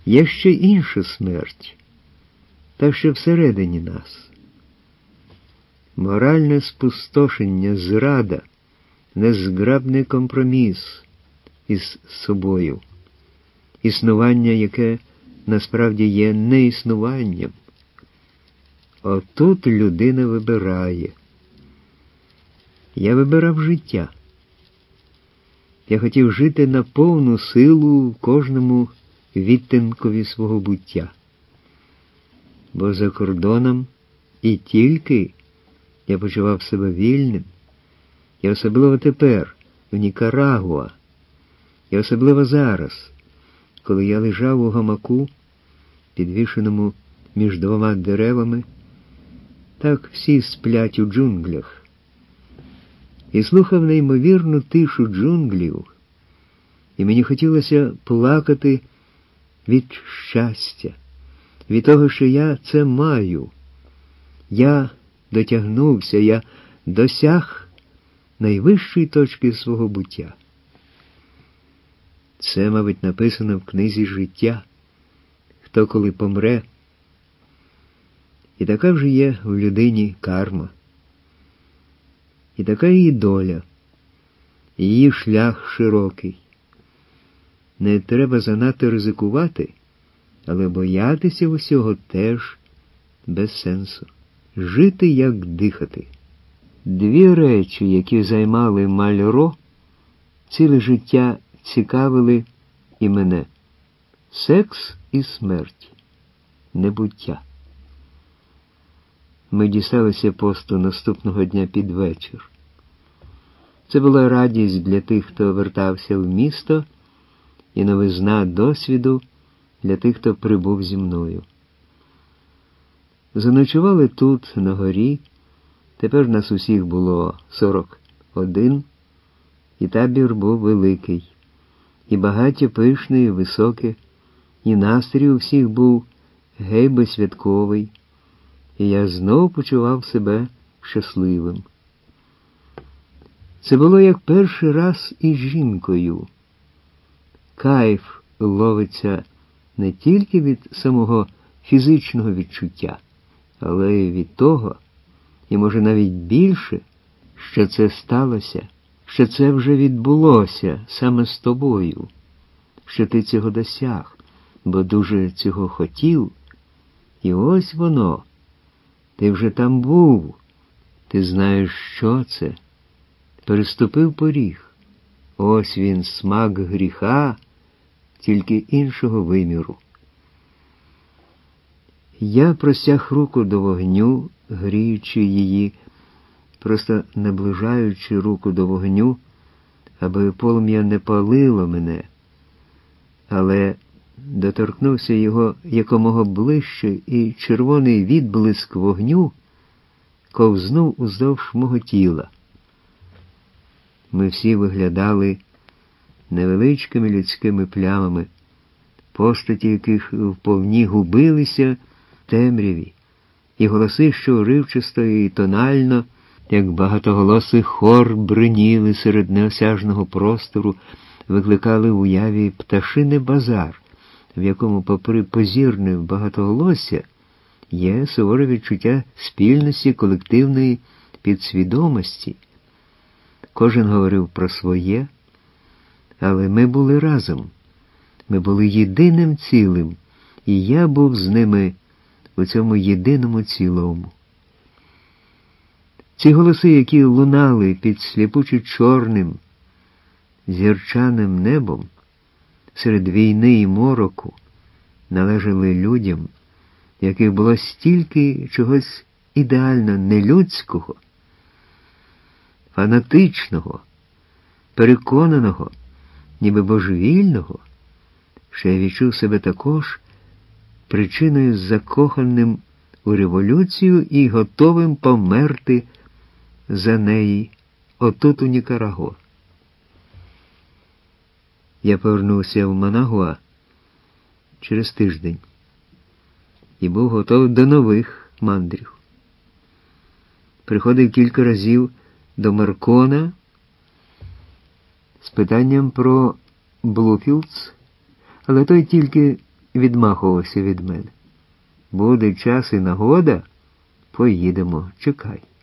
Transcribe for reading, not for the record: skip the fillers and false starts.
Є ще інша смерть, та що всередині нас. Моральне спустошення, зрада, незграбний компроміс із собою. Існування, яке насправді є неіснуванням. Отут людина вибирає. Я вибирав життя. Я хотів жити на повну силу в кожному відтинкові свого буття. Бо за кордоном і тільки я почував себе вільним, і особливо тепер, в Нікарагуа, і особливо зараз, коли я лежав у гамаку, підвішеному між двома деревами, так всі сплять у джунглях, і слухав неймовірну тишу джунглів, і мені хотілося плакати від щастя, від того, що я це маю. Я дотягнувся, я досяг найвищої точки свого буття. Це, мабуть, написано в книзі життя, хто коли помре. І така вже є в людині карма. І така її доля, і її шлях широкий. Не треба занадто ризикувати, але боятися усього теж без сенсу. Жити, як дихати. Дві речі, які займали Мальро, ціле життя цікавили і мене. Секс і смерть. Небуття. Ми дісталися посту наступного дня під вечір. Це була радість для тих, хто вертався в місто, і новизна досвіду для тих, хто прибув зі мною. Заночували тут, на горі. Тепер нас усіх було 41, і табір був великий, і багаття пишне і високе, і настрій у всіх був гей святковий, і я знов почував себе щасливим. Це було як перший раз із жінкою. Кайф ловиться не тільки від самого фізичного відчуття, але й від того, і може навіть більше, що це сталося, що це вже відбулося саме з тобою, що ти цього досяг, бо дуже цього хотів, і ось воно, ти вже там був, ти знаєш, що це, переступив поріг, ось він смак гріха, тільки іншого виміру. Я простяг руку до вогню, гріючи її, просто наближаючи руку до вогню, аби полум'я не палило мене, але доторкнувся його якомога ближче, і червоний відблиск вогню ковзнув уздовж мого тіла. Ми всі виглядали невеличкими людськими плямами, постаті яких вповні губилися в темряві, і голоси, що уривчасто і тонально, як багатоголосий хор, бриніли серед неосяжного простору, викликали в уяві пташиний базар, в якому, попри позірне багатоголосся, є суворе відчуття спільності колективної підсвідомості. Кожен говорив про своє, але ми були разом. Ми були єдиним цілим, і я був з ними у цьому єдиному цілому. Ці голоси, які лунали під сліпуче чорним, зірчаним небом, серед війни і мороку, належали людям, яких було стільки чогось ідеально нелюдського, фанатичного, переконаного, ніби божевільного, що я відчув себе також причиною закоханим у революцію і готовим померти за неї отут у Нікарагуа. Я повернувся в Манагуа через тиждень і був готовий до нових мандрів. Приходив кілька разів до Маркона з питанням про Блуфілдс, але той тільки відмахувався від мене. Буде час і нагода, поїдемо, чекай.